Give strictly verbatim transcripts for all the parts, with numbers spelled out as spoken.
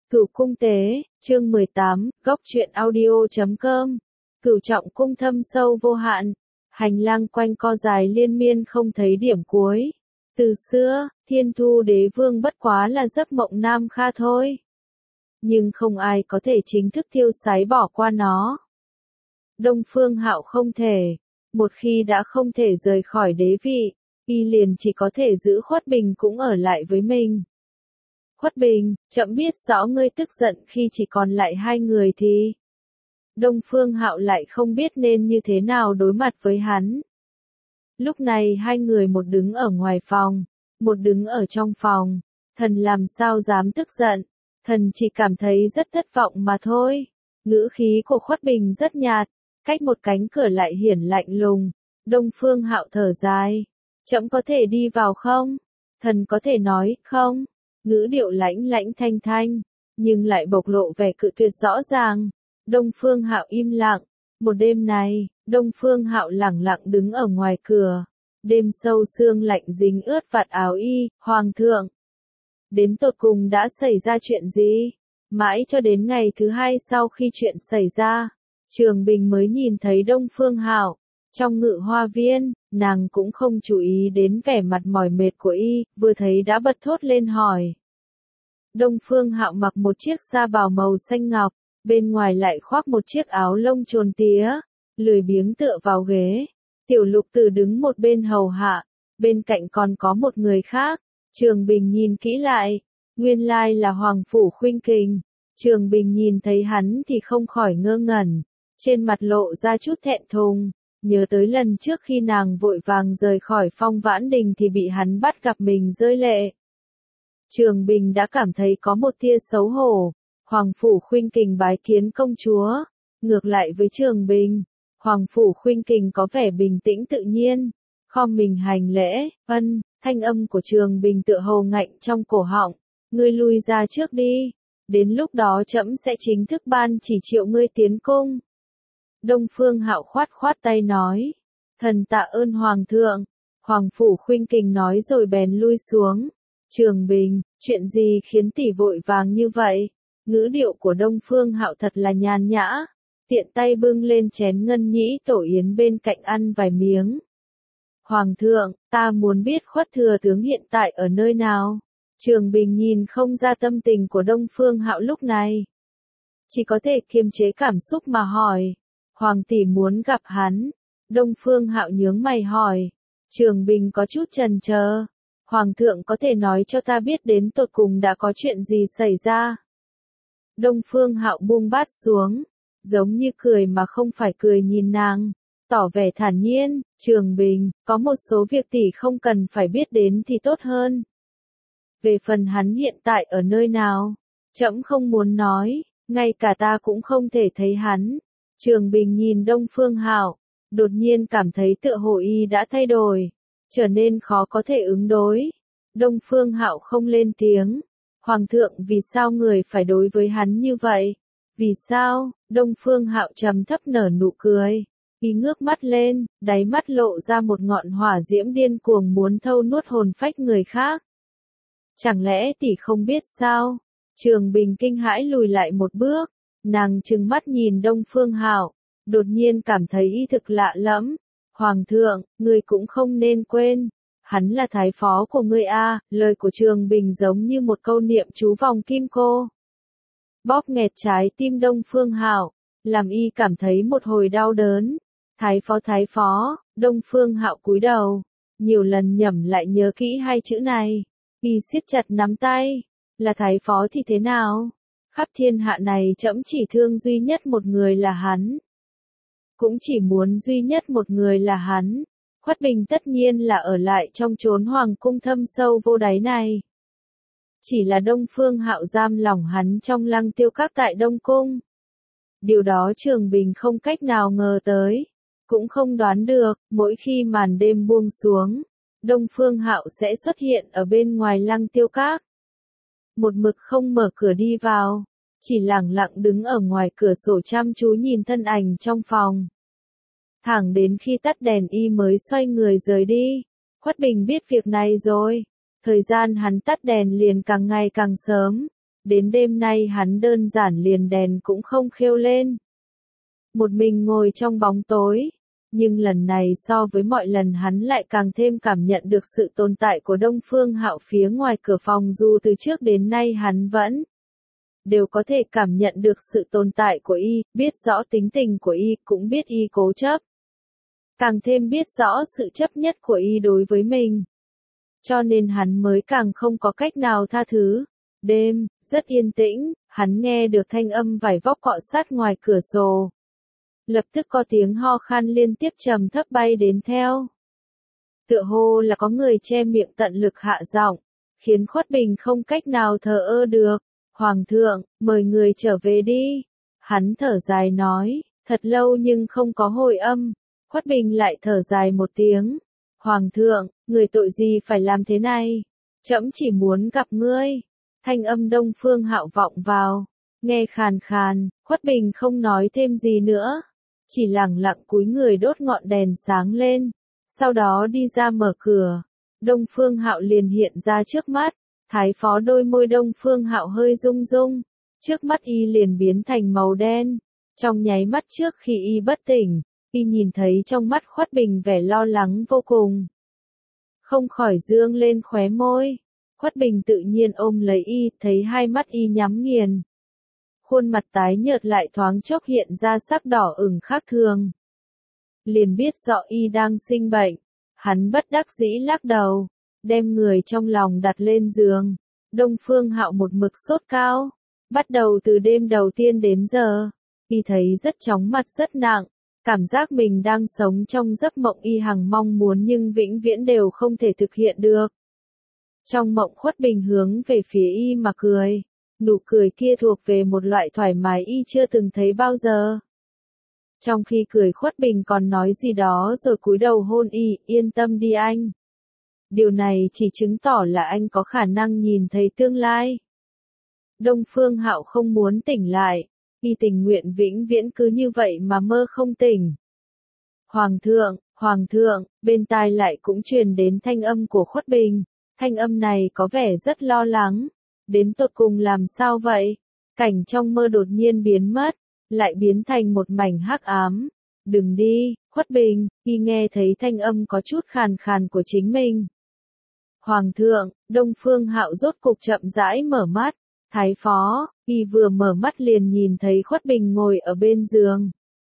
Cửu cung tế, chương mười tám, góc truyện audio chấm com. Cửu trọng cung thâm sâu vô hạn, hành lang quanh co dài liên miên không thấy điểm cuối. Từ xưa, Thiên Thu Đế Vương bất quá là giấc mộng nam kha thôi. Nhưng không ai có thể chính thức thiêu sái bỏ qua nó. Đông Phương Hạo không thể, một khi đã không thể rời khỏi đế vị, y liền chỉ có thể giữ Khuất Bình cũng ở lại với mình. Khuất Bình, trẫm biết rõ ngươi tức giận khi chỉ còn lại hai người thì... Đông Phương Hạo lại không biết nên như thế nào đối mặt với hắn. Lúc này hai người một đứng ở ngoài phòng, một đứng ở trong phòng, thần làm sao dám tức giận, thần chỉ cảm thấy rất thất vọng mà thôi. Ngữ khí của Khuất Bình rất nhạt, cách một cánh cửa lại hiển lạnh lùng. Đông Phương Hạo thở dài, trẫm có thể đi vào không? Thần có thể nói, không. Ngữ điệu lãnh lãnh thanh thanh, nhưng lại bộc lộ vẻ cự tuyệt rõ ràng. Đông Phương Hạo im lặng. Một đêm này, Đông Phương Hạo lẳng lặng đứng ở ngoài cửa. Đêm sâu sương lạnh dính ướt vạt áo y, hoàng thượng. Đến tột cùng đã xảy ra chuyện gì? Mãi cho đến ngày thứ hai sau khi chuyện xảy ra, Trường Bình mới nhìn thấy Đông Phương Hạo. Trong ngự hoa viên, nàng cũng không chú ý đến vẻ mặt mỏi mệt của y, vừa thấy đã bật thốt lên hỏi. Đông Phương Hạo mặc một chiếc sa bào màu xanh ngọc, bên ngoài lại khoác một chiếc áo lông trồn tía, lười biếng tựa vào ghế. Tiểu Lục Tử đứng một bên hầu hạ, bên cạnh còn có một người khác. Trường Bình nhìn kỹ lại, nguyên lai là Hoàng Phủ Khuynh Kình. Trường Bình nhìn thấy hắn thì không khỏi ngơ ngẩn, trên mặt lộ ra chút thẹn thùng. Nhớ tới lần trước khi nàng vội vàng rời khỏi Phong Vãn Đình thì bị hắn bắt gặp mình rơi lệ. Trường Bình đã cảm thấy có một tia xấu hổ. Hoàng Phủ Khuynh Kình bái kiến công chúa. Ngược lại với Trường Bình, Hoàng Phủ Khuynh Kình có vẻ bình tĩnh tự nhiên, khom mình hành lễ. Ân, thanh âm của Trường Bình tựa hồ ngạnh trong cổ họng. Ngươi lui ra trước đi, đến lúc đó trẫm sẽ chính thức ban chỉ triệu ngươi tiến cung. Đông Phương Hạo khoát khoát tay nói, thần tạ ơn Hoàng thượng. Hoàng Phủ Khuynh Kình nói rồi bèn lui xuống. Trường Bình, chuyện gì khiến tỷ vội vàng như vậy? Ngữ điệu của Đông Phương Hạo thật là nhàn nhã, tiện tay bưng lên chén ngân nhĩ tổ yến bên cạnh ăn vài miếng. Hoàng thượng, ta muốn biết Khuất thừa tướng hiện tại ở nơi nào? Trường Bình nhìn không ra tâm tình của Đông Phương Hạo lúc này, chỉ có thể kiềm chế cảm xúc mà hỏi. Hoàng tỷ muốn gặp hắn. Đông Phương Hạo nhướng mày hỏi. Trường Bình có chút chần chờ. Hoàng thượng có thể nói cho ta biết đến tột cùng đã có chuyện gì xảy ra? Đông Phương Hạo buông bát xuống, giống như cười mà không phải cười nhìn nàng, tỏ vẻ thản nhiên. Trường Bình, có một số việc tỷ không cần phải biết đến thì tốt hơn. Về phần hắn hiện tại ở nơi nào, trẫm không muốn nói, ngay cả ta cũng không thể thấy hắn. Trường Bình nhìn Đông Phương Hạo, đột nhiên cảm thấy tựa hồ y đã thay đổi, trở nên khó có thể ứng đối. Đông Phương Hạo không lên tiếng. Hoàng thượng, vì sao người phải đối với hắn như vậy? Vì sao? Đông Phương Hạo trầm thấp nở nụ cười. Y ngước mắt lên, đáy mắt lộ ra một ngọn hỏa diễm điên cuồng muốn thâu nuốt hồn phách người khác. Chẳng lẽ tỷ không biết sao? Trường Bình kinh hãi lùi lại một bước. Nàng trừng mắt nhìn Đông Phương Hạo, đột nhiên cảm thấy y thực lạ lẫm. Hoàng thượng, ngươi cũng không nên quên, hắn là thái phó của ngươi a. Lời của Trường Bình giống như một câu niệm chú vòng kim cô, bóp nghẹt trái tim Đông Phương Hạo, làm y cảm thấy một hồi đau đớn. Thái phó thái phó. Đông Phương Hạo cúi đầu, nhiều lần nhẩm lại nhớ kỹ hai chữ này. Y siết chặt nắm tay. Là thái phó thì thế nào? Khắp thiên hạ này trẫm chỉ thương duy nhất một người là hắn. Cũng chỉ muốn duy nhất một người là hắn. Khuất Bình tất nhiên là ở lại trong chốn hoàng cung thâm sâu vô đáy này. Chỉ là Đông Phương Hạo giam lỏng hắn trong Lăng Tiêu Các tại Đông Cung. Điều đó Trường Bình không cách nào ngờ tới, cũng không đoán được. Mỗi khi màn đêm buông xuống, Đông Phương Hạo sẽ xuất hiện ở bên ngoài Lăng Tiêu Các. Một mực không mở cửa đi vào, chỉ lẳng lặng đứng ở ngoài cửa sổ chăm chú nhìn thân ảnh trong phòng. Thẳng đến khi tắt đèn y mới xoay người rời đi. Khuất Bình biết việc này rồi. Thời gian hắn tắt đèn liền càng ngày càng sớm. Đến đêm nay hắn đơn giản liền đèn cũng không khêu lên. Một mình ngồi trong bóng tối, nhưng lần này so với mọi lần hắn lại càng thêm cảm nhận được sự tồn tại của Đông Phương Hạo phía ngoài cửa phòng, dù từ trước đến nay hắn vẫn đều có thể cảm nhận được sự tồn tại của y, biết rõ tính tình của y, cũng biết y cố chấp. Càng thêm biết rõ sự chấp nhất của y đối với mình. Cho nên hắn mới càng không có cách nào tha thứ. Đêm, rất yên tĩnh, hắn nghe được thanh âm vải vóc cọ sát ngoài cửa sổ. Lập tức có tiếng ho khan liên tiếp trầm thấp bay đến theo. Tựa hồ là có người che miệng tận lực hạ giọng, khiến Khuất Bình không cách nào thờ ơ được. Hoàng thượng, mời người trở về đi. Hắn thở dài nói, thật lâu nhưng không có hồi âm. Khuất Bình lại thở dài một tiếng. Hoàng thượng, người tội gì phải làm thế này? Trẫm chỉ muốn gặp ngươi. Thanh âm Đông Phương Hạo vọng vào, nghe khàn khàn, Khuất Bình không nói thêm gì nữa, chỉ lẳng lặng cúi người đốt ngọn đèn sáng lên, sau đó đi ra mở cửa. Đông Phương Hạo liền hiện ra trước mắt, thái phó đôi môi Đông Phương Hạo hơi rung rung, trước mắt y liền biến thành màu đen. Trong nháy mắt trước khi y bất tỉnh, y nhìn thấy trong mắt Khuất Bình vẻ lo lắng vô cùng, không khỏi dương lên khóe môi. Khuất Bình tự nhiên ôm lấy y, thấy hai mắt y nhắm nghiền. Khuôn mặt tái nhợt lại thoáng chốc hiện ra sắc đỏ ửng khác thường. Liền biết rõ y đang sinh bệnh. Hắn bất đắc dĩ lắc đầu, đem người trong lòng đặt lên giường. Đông Phương Hạo một mực sốt cao. Bắt đầu từ đêm đầu tiên đến giờ, y thấy rất chóng mặt rất nặng. Cảm giác mình đang sống trong giấc mộng y hằng mong muốn nhưng vĩnh viễn đều không thể thực hiện được. Trong mộng Khuất Bình hướng về phía y mà cười, nụ cười kia thuộc về một loại thoải mái y chưa từng thấy bao giờ. Trong khi cười Khuất Bình còn nói gì đó rồi cúi đầu hôn y, yên tâm đi anh. Điều này chỉ chứng tỏ là anh có khả năng nhìn thấy tương lai. Đông Phương Hạo không muốn tỉnh lại, y tình nguyện vĩnh viễn cứ như vậy mà mơ không tỉnh. Hoàng thượng, Hoàng thượng, bên tai lại cũng truyền đến thanh âm của Khuất Bình. Thanh âm này có vẻ rất lo lắng. Đến tột cùng làm sao vậy? Cảnh trong mơ đột nhiên biến mất, lại biến thành một mảnh hắc ám. Đừng đi, Khuất Bình, y nghe thấy thanh âm có chút khàn khàn của chính mình. Hoàng thượng, Đông Phương Hạo rốt cục chậm rãi mở mắt. Thái phó, y vừa mở mắt liền nhìn thấy Khuất Bình ngồi ở bên giường.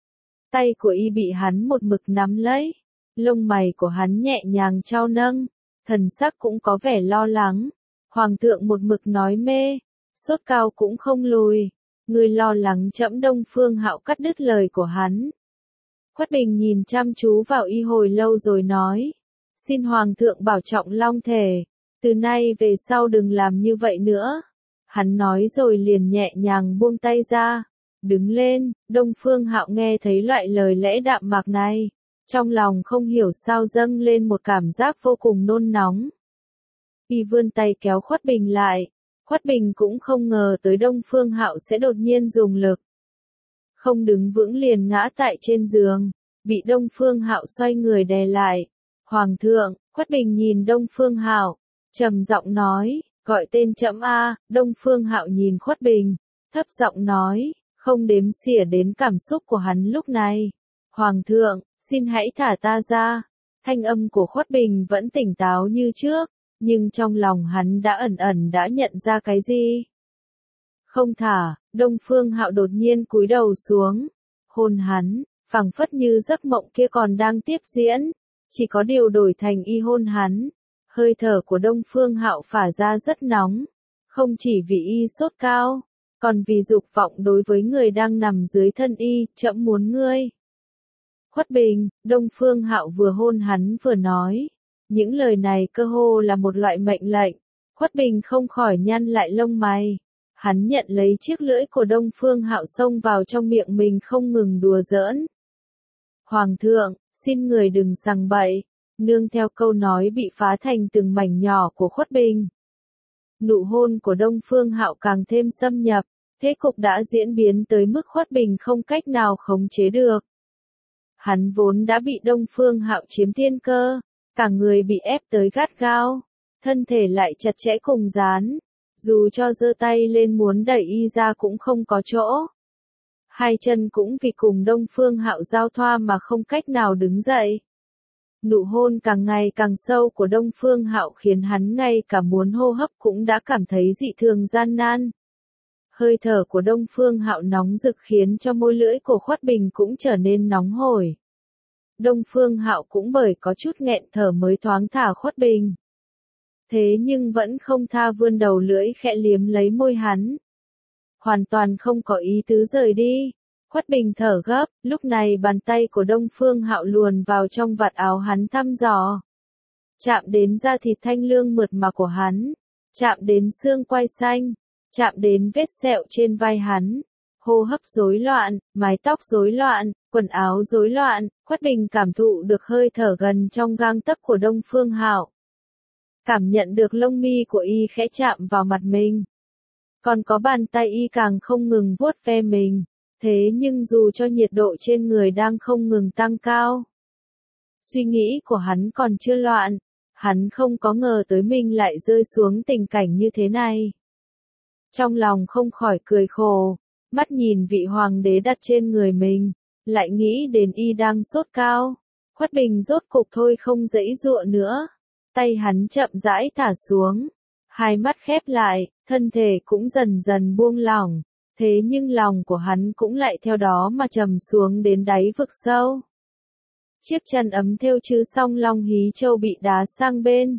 Tay của y bị hắn một mực nắm lấy. Lông mày của hắn nhẹ nhàng trao nâng. Thần sắc cũng có vẻ lo lắng. Hoàng thượng một mực nói mê, sốt cao cũng không lùi. Người lo lắng trẫm. Đông Phương Hạo cắt đứt lời của hắn. Khuất Bình nhìn chăm chú vào y hồi lâu rồi nói. Xin Hoàng thượng bảo trọng long thể. Từ nay về sau đừng làm như vậy nữa. Hắn nói rồi liền nhẹ nhàng buông tay ra. Đứng lên, Đông Phương Hạo nghe thấy loại lời lẽ đạm mạc này. Trong lòng không hiểu sao dâng lên một cảm giác vô cùng nôn nóng. Y vươn tay kéo Khuất Bình lại. Khuất Bình cũng không ngờ tới Đông Phương Hạo sẽ đột nhiên dùng lực. Không đứng vững liền ngã tại trên giường, bị Đông Phương Hạo xoay người đè lại. Hoàng thượng, Khuất Bình nhìn Đông Phương Hạo, trầm giọng nói, gọi tên trẫm a. Đông Phương Hạo nhìn Khuất Bình, thấp giọng nói, không đếm xỉa đến cảm xúc của hắn lúc này. Hoàng thượng, xin hãy thả ta ra. Thanh âm của Khuất Bình vẫn tỉnh táo như trước, nhưng trong lòng hắn đã ẩn ẩn đã nhận ra cái gì. Không thả, Đông Phương Hạo đột nhiên cúi đầu xuống, hôn hắn, phảng phất như giấc mộng kia còn đang tiếp diễn, chỉ có điều đổi thành y hôn hắn. Hơi thở của Đông Phương Hạo phả ra rất nóng, không chỉ vì y sốt cao, còn vì dục vọng đối với người đang nằm dưới thân y. Trẫm muốn ngươi. Khuất Bình, Đông Phương Hạo vừa hôn hắn vừa nói. Những lời này cơ hồ là một loại mệnh lệnh. Khuất Bình không khỏi nhăn lại lông mày. Hắn nhận lấy chiếc lưỡi của Đông Phương Hạo xông vào trong miệng mình không ngừng đùa giỡn. Hoàng thượng, xin người đừng sằng bậy. Nương theo câu nói bị phá thành từng mảnh nhỏ của Khuất Bình. Nụ hôn của Đông Phương Hạo càng thêm xâm nhập. Thế cục đã diễn biến tới mức Khuất Bình không cách nào khống chế được. Hắn vốn đã bị Đông Phương Hạo chiếm thiên cơ, cả người bị ép tới gắt gao, thân thể lại chặt chẽ cùng dán, Dù cho giơ tay lên muốn đẩy y ra cũng không có chỗ. Hai chân cũng vì cùng Đông Phương Hạo giao thoa mà không cách nào đứng dậy. Nụ hôn càng ngày càng sâu của Đông Phương Hạo khiến hắn ngay cả muốn hô hấp cũng đã cảm thấy dị thường gian nan. Hơi thở của Đông Phương Hạo nóng rực khiến cho môi lưỡi của Khuất Bình cũng trở nên nóng hổi. Đông Phương Hạo cũng bởi có chút nghẹn thở mới thoáng thả Khuất Bình. Thế nhưng vẫn không tha vươn đầu lưỡi khẽ liếm lấy môi hắn. Hoàn toàn không có ý tứ rời đi. Khuất Bình thở gấp, lúc này bàn tay của Đông Phương Hạo luồn vào trong vạt áo hắn thăm dò. Chạm đến da thịt thanh lương mượt mà của hắn, chạm đến xương quai xanh, chạm đến vết sẹo trên vai hắn. Hô hấp rối loạn, mái tóc rối loạn, quần áo rối loạn, Khuất Bình cảm thụ được hơi thở gần trong gang tấc của Đông Phương Hạo. Cảm nhận được lông mi của y khẽ chạm vào mặt mình. Còn có bàn tay y càng không ngừng vuốt ve mình. Thế nhưng dù cho nhiệt độ trên người đang không ngừng tăng cao, suy nghĩ của hắn còn chưa loạn, hắn không có ngờ tới mình lại rơi xuống tình cảnh như thế này. Trong lòng không khỏi cười khổ, mắt nhìn vị hoàng đế đặt trên người mình, lại nghĩ đến y đang sốt cao. Khuất Bình rốt cục thôi không giãy giụa nữa, tay hắn chậm rãi thả xuống, hai mắt khép lại, thân thể cũng dần dần buông lỏng. Thế nhưng lòng của hắn cũng lại theo đó mà trầm xuống đến đáy vực sâu. Chiếc chân ấm thêu chữ song long hí châu bị đá sang bên.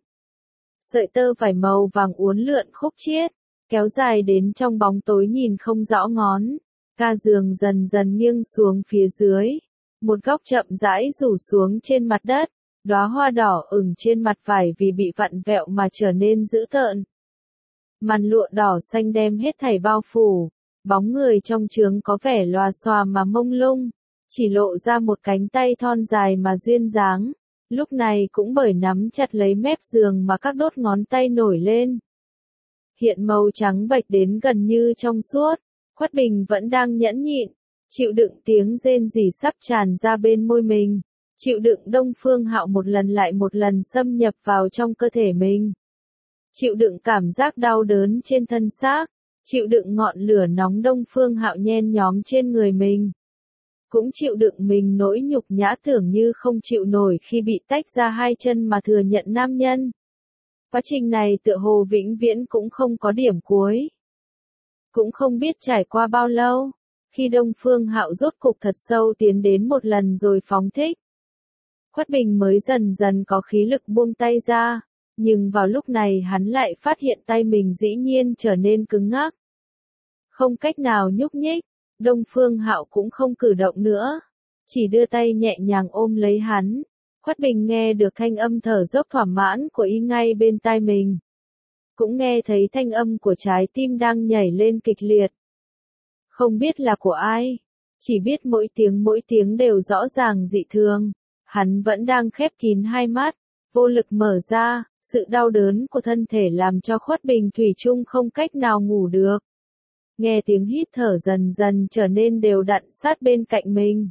Sợi tơ vải màu vàng uốn lượn khúc chiết, kéo dài đến trong bóng tối nhìn không rõ ngón. Ga giường dần dần nghiêng xuống phía dưới. Một góc chậm rãi rủ xuống trên mặt đất. Đóa hoa đỏ ửng trên mặt vải vì bị vặn vẹo mà trở nên dữ tợn. Màn lụa đỏ xanh đem hết thảy bao phủ. Bóng người trong trướng có vẻ lòa xòa mà mông lung, chỉ lộ ra một cánh tay thon dài mà duyên dáng, lúc này cũng bởi nắm chặt lấy mép giường mà các đốt ngón tay nổi lên. Hiện màu trắng bệch đến gần như trong suốt, Khuất Bình vẫn đang nhẫn nhịn, chịu đựng tiếng rên rỉ sắp tràn ra bên môi mình, chịu đựng Đông Phương Hạo một lần lại một lần xâm nhập vào trong cơ thể mình. Chịu đựng cảm giác đau đớn trên thân xác. Chịu đựng ngọn lửa nóng Đông Phương Hạo nhen nhóm trên người mình. Cũng chịu đựng mình nỗi nhục nhã tưởng như không chịu nổi khi bị tách ra hai chân mà thừa nhận nam nhân. Quá trình này tựa hồ vĩnh viễn cũng không có điểm cuối. Cũng không biết trải qua bao lâu, khi Đông Phương Hạo rốt cục thật sâu tiến đến một lần rồi phóng thích. Khuất Bình mới dần dần có khí lực buông tay ra. Nhưng vào lúc này hắn lại phát hiện tay mình dĩ nhiên trở nên cứng ngắc. Không cách nào nhúc nhích, Đông Phương Hạo cũng không cử động nữa. Chỉ đưa tay nhẹ nhàng ôm lấy hắn. Khuất Bình nghe được thanh âm thở dốc thỏa mãn của y ngay bên tai mình. Cũng nghe thấy thanh âm của trái tim đang nhảy lên kịch liệt. Không biết là của ai. Chỉ biết mỗi tiếng mỗi tiếng đều rõ ràng dị thường. Hắn vẫn đang khép kín hai mắt, vô lực mở ra. Sự đau đớn của thân thể làm cho Khuất Bình thủy chung không cách nào ngủ được. Nghe tiếng hít thở dần dần trở nên đều đặn sát bên cạnh mình.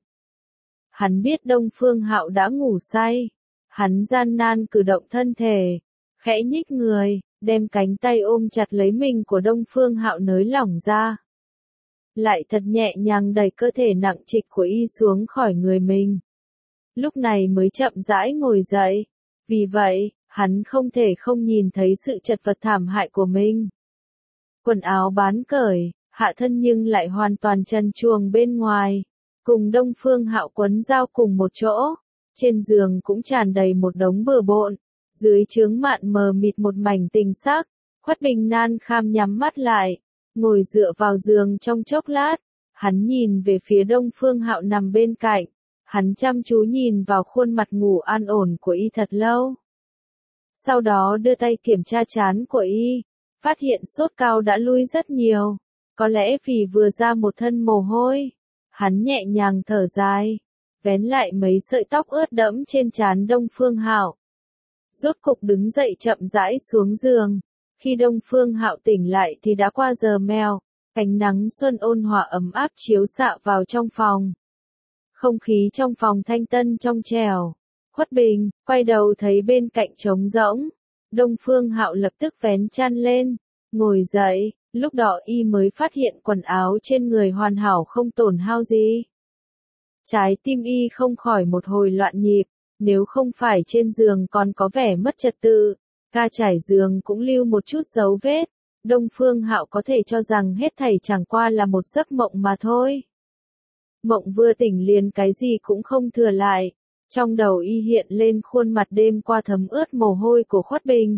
Hắn biết Đông Phương Hạo đã ngủ say. Hắn gian nan cử động thân thể, khẽ nhích người, đem cánh tay ôm chặt lấy mình của Đông Phương Hạo nới lỏng ra. Lại thật nhẹ nhàng đẩy cơ thể nặng trịch của y xuống khỏi người mình. Lúc này mới chậm rãi ngồi dậy. Vì vậy, hắn không thể không nhìn thấy sự chật vật thảm hại của mình. Quần áo bán cởi, hạ thân nhưng lại hoàn toàn trần truồng bên ngoài, cùng Đông Phương Hạo quấn dao cùng một chỗ. Trên giường cũng tràn đầy một đống bừa bộn, dưới chướng mạn mờ mịt một mảnh tình sắc. Khuất Bình nan kham nhắm mắt lại, ngồi dựa vào giường trong chốc lát, hắn nhìn về phía Đông Phương Hạo nằm bên cạnh, hắn chăm chú nhìn vào khuôn mặt ngủ an ổn của y thật lâu. Sau đó đưa tay kiểm tra trán của y, phát hiện sốt cao đã lui rất nhiều, có lẽ vì vừa ra một thân mồ hôi. Hắn nhẹ nhàng thở dài, vén lại mấy sợi tóc ướt đẫm trên trán Đông Phương Hạo. Rốt cục đứng dậy chậm rãi xuống giường, khi Đông Phương Hạo tỉnh lại thì đã qua giờ mèo, ánh nắng xuân ôn hòa ấm áp chiếu xạ vào trong phòng. Không khí trong phòng thanh tân trong trẻo. Khuất Bình, quay đầu thấy bên cạnh trống rỗng. Đông Phương Hạo lập tức vén chăn lên, Ngồi dậy, lúc đó y mới phát hiện quần áo trên người hoàn hảo không tổn hao gì. Trái tim y không khỏi một hồi loạn nhịp, nếu không phải trên giường còn có vẻ mất trật tự, ga trải giường cũng lưu một chút dấu vết, Đông Phương Hạo có thể cho rằng hết thảy chẳng qua là một giấc mộng mà thôi. Mộng vừa tỉnh liền cái gì cũng không thừa lại, trong đầu y hiện lên khuôn mặt đêm qua thấm ướt mồ hôi của Khuất Bình.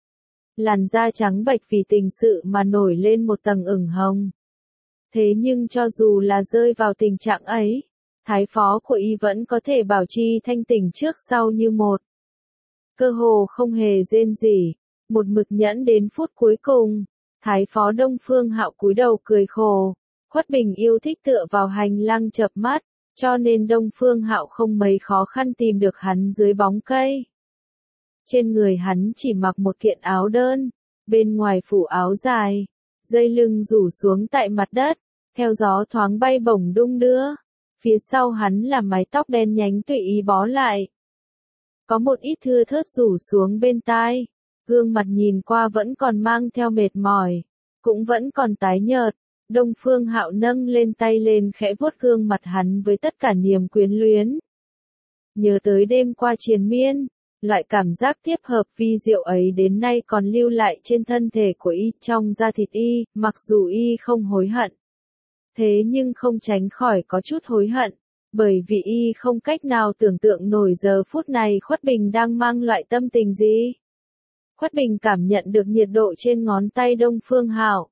Làn da trắng bệch vì tình sự mà nổi lên một tầng ửng hồng. Thế nhưng cho dù là rơi vào tình trạng ấy, thái phó của y vẫn có thể bảo trì thanh tỉnh trước sau như một. Cơ hồ không hề rên rỉ, một mực nhẫn đến phút cuối cùng, thái phó Đông Phương Hạo cúi đầu cười khổ. Khuất Bình yêu thích tựa vào hành lang chợp mắt, cho nên Đông Phương Hạo không mấy khó khăn tìm được hắn dưới bóng cây. Trên người hắn chỉ mặc một kiện áo đơn, bên ngoài phủ áo dài, dây lưng rủ xuống tại mặt đất, theo gió thoáng bay bổng đung đưa. Phía sau hắn là mái tóc đen nhánh tùy ý bó lại. Có một ít thưa thớt rủ xuống bên tai, gương mặt nhìn qua vẫn còn mang theo mệt mỏi, cũng vẫn còn tái nhợt. Đông Phương Hạo nâng lên tay lên khẽ vuốt gương mặt hắn với tất cả niềm quyến luyến. Nhớ tới đêm qua triền miên, loại cảm giác tiếp hợp vi diệu ấy đến nay còn lưu lại trên thân thể của y, trong da thịt y, mặc dù y không hối hận. Thế nhưng không tránh khỏi có chút hối hận, bởi vì y không cách nào tưởng tượng nổi giờ phút này Khuất Bình đang mang loại tâm tình gì. Khuất Bình cảm nhận được nhiệt độ trên ngón tay Đông Phương Hạo.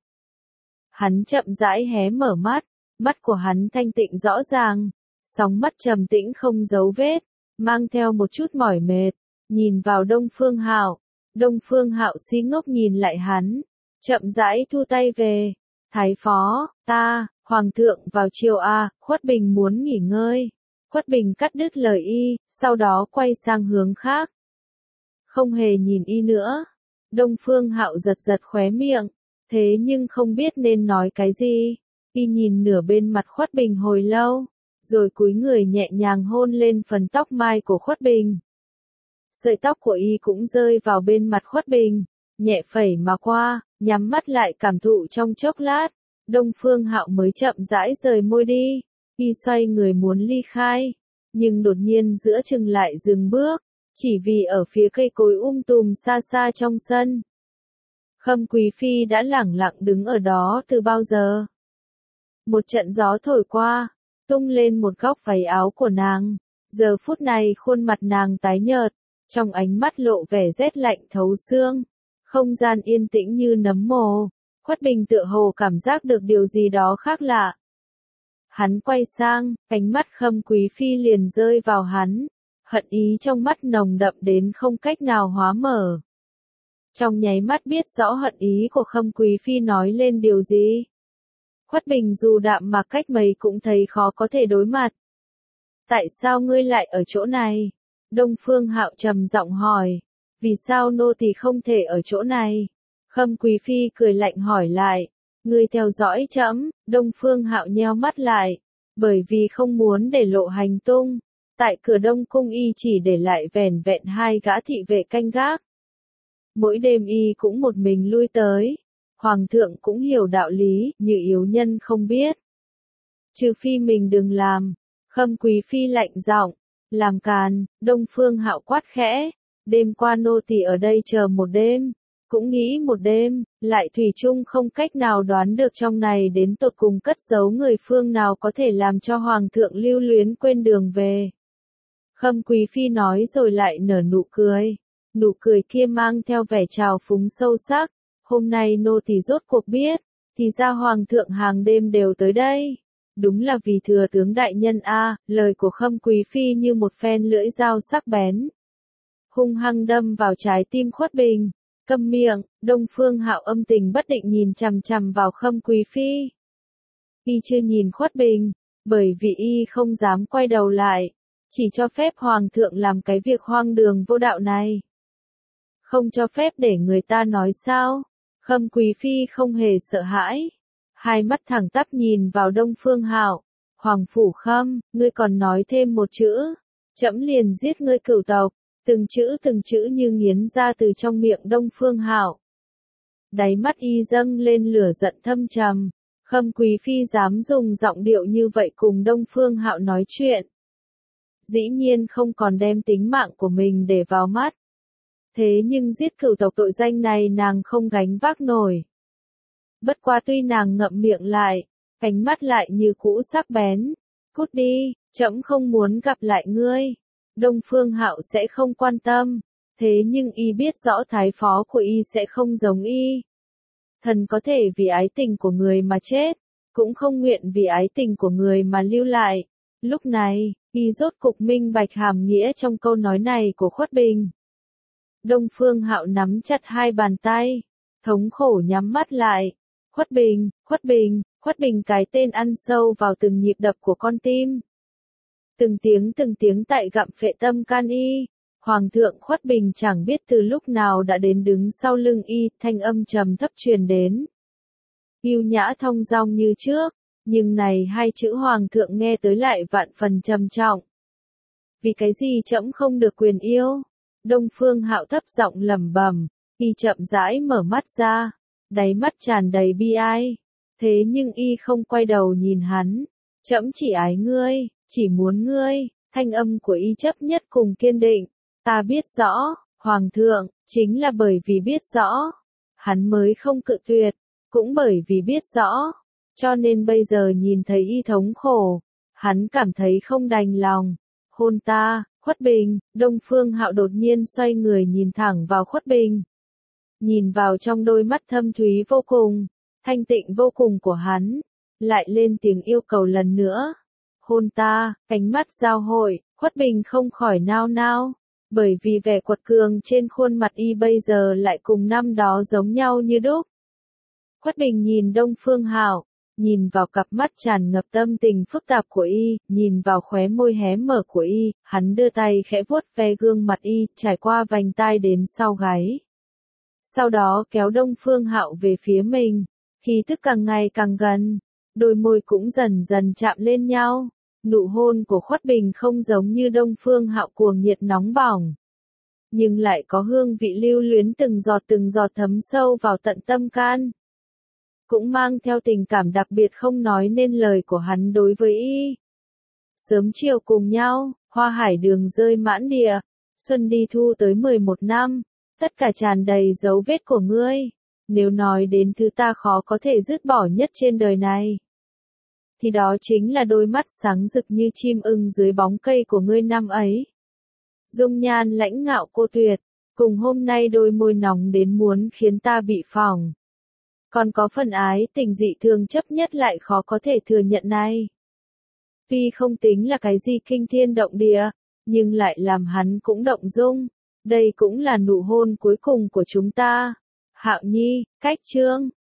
Hắn chậm rãi hé mở mắt, mắt của hắn thanh tịnh rõ ràng, sóng mắt trầm tĩnh không dấu vết, mang theo một chút mỏi mệt, nhìn vào Đông Phương Hạo. Đông Phương Hạo si ngốc nhìn lại hắn, chậm rãi thu tay về. Thái phó, ta, Hoàng thượng vào chiều a, Khuất Bình muốn nghỉ ngơi. Khuất Bình cắt đứt lời y, sau đó quay sang hướng khác. Không hề nhìn y nữa. Đông Phương Hạo giật giật khóe miệng, thế nhưng không biết nên nói cái gì. Y nhìn nửa bên mặt Khuất Bình hồi lâu, rồi cúi người nhẹ nhàng hôn lên phần tóc mai của Khuất Bình. Sợi tóc của y cũng rơi vào bên mặt Khuất Bình, nhẹ phẩy mà qua, nhắm mắt lại cảm thụ trong chốc lát. Đông Phương Hạo mới chậm rãi rời môi đi, y xoay người muốn ly khai, nhưng đột nhiên giữa chừng lại dừng bước, chỉ vì ở phía cây cối um tùm xa xa trong sân. Khâm Quý Phi đã lẳng lặng đứng ở đó từ bao giờ. Một trận gió thổi qua, tung lên một góc váy áo của nàng, giờ phút này khuôn mặt nàng tái nhợt, trong ánh mắt lộ vẻ rét lạnh thấu xương, không gian yên tĩnh như nấm mồ. Khuất Bình tựa hồ cảm giác được điều gì đó khác lạ. Hắn quay sang, ánh mắt Khâm Quý Phi liền rơi vào hắn, hận ý trong mắt nồng đậm đến không cách nào hóa mở. Trong nháy mắt biết rõ hận ý của Khâm Quý Phi nói lên điều gì. Khuất Bình dù đạm mà cách mấy cũng thấy khó có thể đối mặt. Tại sao ngươi lại ở chỗ này? Đông Phương Hạo trầm giọng hỏi. Vì sao nô tỳ không thể ở chỗ này? Khâm Quý Phi cười lạnh hỏi lại. Ngươi theo dõi trẫm? Đông Phương Hạo nheo mắt lại. Bởi vì không muốn để lộ hành tung, tại cửa Đông Cung y chỉ để lại vẻn vẹn hai gã thị vệ canh gác. Mỗi đêm y cũng một mình lui tới. Hoàng thượng cũng hiểu đạo lý, như yếu nhân không biết. Trừ phi mình đừng làm. Khâm Quý Phi lạnh giọng. Làm càn, Đông Phương Hạo quát khẽ. Đêm qua nô tỳ ở đây chờ một đêm. Cũng nghĩ một đêm, lại thủy chung không cách nào đoán được trong này đến tột cùng cất giấu người phương nào có thể làm cho Hoàng thượng lưu luyến quên đường về. Khâm Quý Phi nói rồi lại nở nụ cười. Nụ cười kia mang theo vẻ trào phúng sâu sắc. Hôm nay nô tỳ rốt cuộc biết, thì ra Hoàng thượng hàng đêm đều tới đây. Đúng là vì thừa tướng đại nhân a, lời của Khâm Quý Phi như một phen lưỡi dao sắc bén. Hung hăng đâm vào trái tim Khuất Bình. Câm miệng, Đông Phương Hạo âm tình bất định nhìn chằm chằm vào Khâm Quý Phi. Y chưa nhìn Khuất Bình, bởi vì y không dám quay đầu lại, chỉ cho phép Hoàng thượng làm cái việc hoang đường vô đạo này. Không cho phép để người ta nói sao? Khâm Quý Phi không hề sợ hãi, hai mắt thẳng tắp nhìn vào Đông Phương Hạo. Hoàng phủ Khâm, ngươi còn nói thêm một chữ, trẫm liền giết ngươi cửu tộc. Từng chữ từng chữ như nghiến ra từ trong miệng Đông Phương Hạo. Đáy mắt y dâng lên lửa giận thâm trầm. Khâm Quý Phi dám dùng giọng điệu như vậy cùng Đông Phương Hạo nói chuyện. Dĩ nhiên không còn đem tính mạng của mình để vào mắt. Thế nhưng giết cửu tộc tội danh này nàng không gánh vác nổi. Bất quá tuy nàng ngậm miệng lại, ánh mắt lại như cũ sắc bén. Cút đi, trẫm không muốn gặp lại ngươi. Đông Phương Hạo sẽ không quan tâm. Thế nhưng y biết rõ thái phó của y sẽ không giống y. Thần có thể vì ái tình của người mà chết, cũng không nguyện vì ái tình của người mà lưu lại. Lúc này, y rốt cục minh bạch hàm nghĩa trong câu nói này của Khuất Bình. Đông Phương Hạo nắm chặt hai bàn tay, thống khổ nhắm mắt lại. Khuất Bình, Khuất Bình, Khuất Bình, cái tên ăn sâu vào từng nhịp đập của con tim. Từng tiếng từng tiếng tại gặm phệ tâm can y. Hoàng thượng Khuất Bình chẳng biết từ lúc nào đã đến đứng sau lưng y, thanh âm trầm thấp truyền đến. Yêu nhã thong dong như trước, nhưng này hai chữ hoàng thượng nghe tới lại vạn phần trầm trọng. Vì cái gì trẫm không được quyền yêu? Đông Phương Hạo thấp giọng lẩm bẩm, y chậm rãi mở mắt ra, đáy mắt tràn đầy bi ai. Thế nhưng y không quay đầu nhìn hắn. Trẫm chỉ ái ngươi, chỉ muốn ngươi. Thanh âm của y chấp nhất cùng kiên định. Ta biết rõ, Hoàng thượng, chính là bởi vì biết rõ, hắn mới không cự tuyệt, cũng bởi vì biết rõ, cho nên bây giờ nhìn thấy y thống khổ, hắn cảm thấy không đành lòng. Hôn ta, Khuất Bình. Đông Phương Hạo đột nhiên xoay người nhìn thẳng vào Khuất Bình. Nhìn vào trong đôi mắt thâm thúy vô cùng, thanh tịnh vô cùng của hắn, lại lên tiếng yêu cầu lần nữa. Hôn ta, cánh mắt giao hội, Khuất Bình không khỏi nao nao. Bởi vì vẻ quật cường trên khuôn mặt y bây giờ lại cùng năm đó giống nhau như đúc. Khuất Bình nhìn Đông Phương Hạo, nhìn vào cặp mắt tràn ngập tâm tình phức tạp của y, nhìn vào khóe môi hé mở của y, hắn đưa tay khẽ vuốt ve gương mặt y, trải qua vành tai đến sau gáy. Sau đó kéo Đông Phương Hạo về phía mình, khí tức càng ngày càng gần, đôi môi cũng dần dần chạm lên nhau. Nụ hôn của Khuất Bình không giống như Đông Phương Hạo cuồng nhiệt nóng bỏng, nhưng lại có hương vị lưu luyến từng giọt từng giọt thấm sâu vào tận tâm can. Cũng mang theo tình cảm đặc biệt không nói nên lời của hắn đối với y. Sớm chiều cùng nhau, hoa hải đường rơi mãn địa, xuân đi thu tới mười một năm, tất cả tràn đầy dấu vết của ngươi. Nếu nói đến thứ ta khó có thể dứt bỏ nhất trên đời này, thì đó chính là đôi mắt sáng rực như chim ưng dưới bóng cây của ngươi năm ấy. Dung nhan lãnh ngạo cô tuyệt, cùng hôm nay đôi môi nóng đến muốn khiến ta bị phỏng. Còn có phần ái tình dị thường chấp nhất lại khó có thể thừa nhận này. Tuy không tính là cái gì kinh thiên động địa, nhưng lại làm hắn cũng động dung. Đây cũng là nụ hôn cuối cùng của chúng ta. Hạo Nhi, cách chương.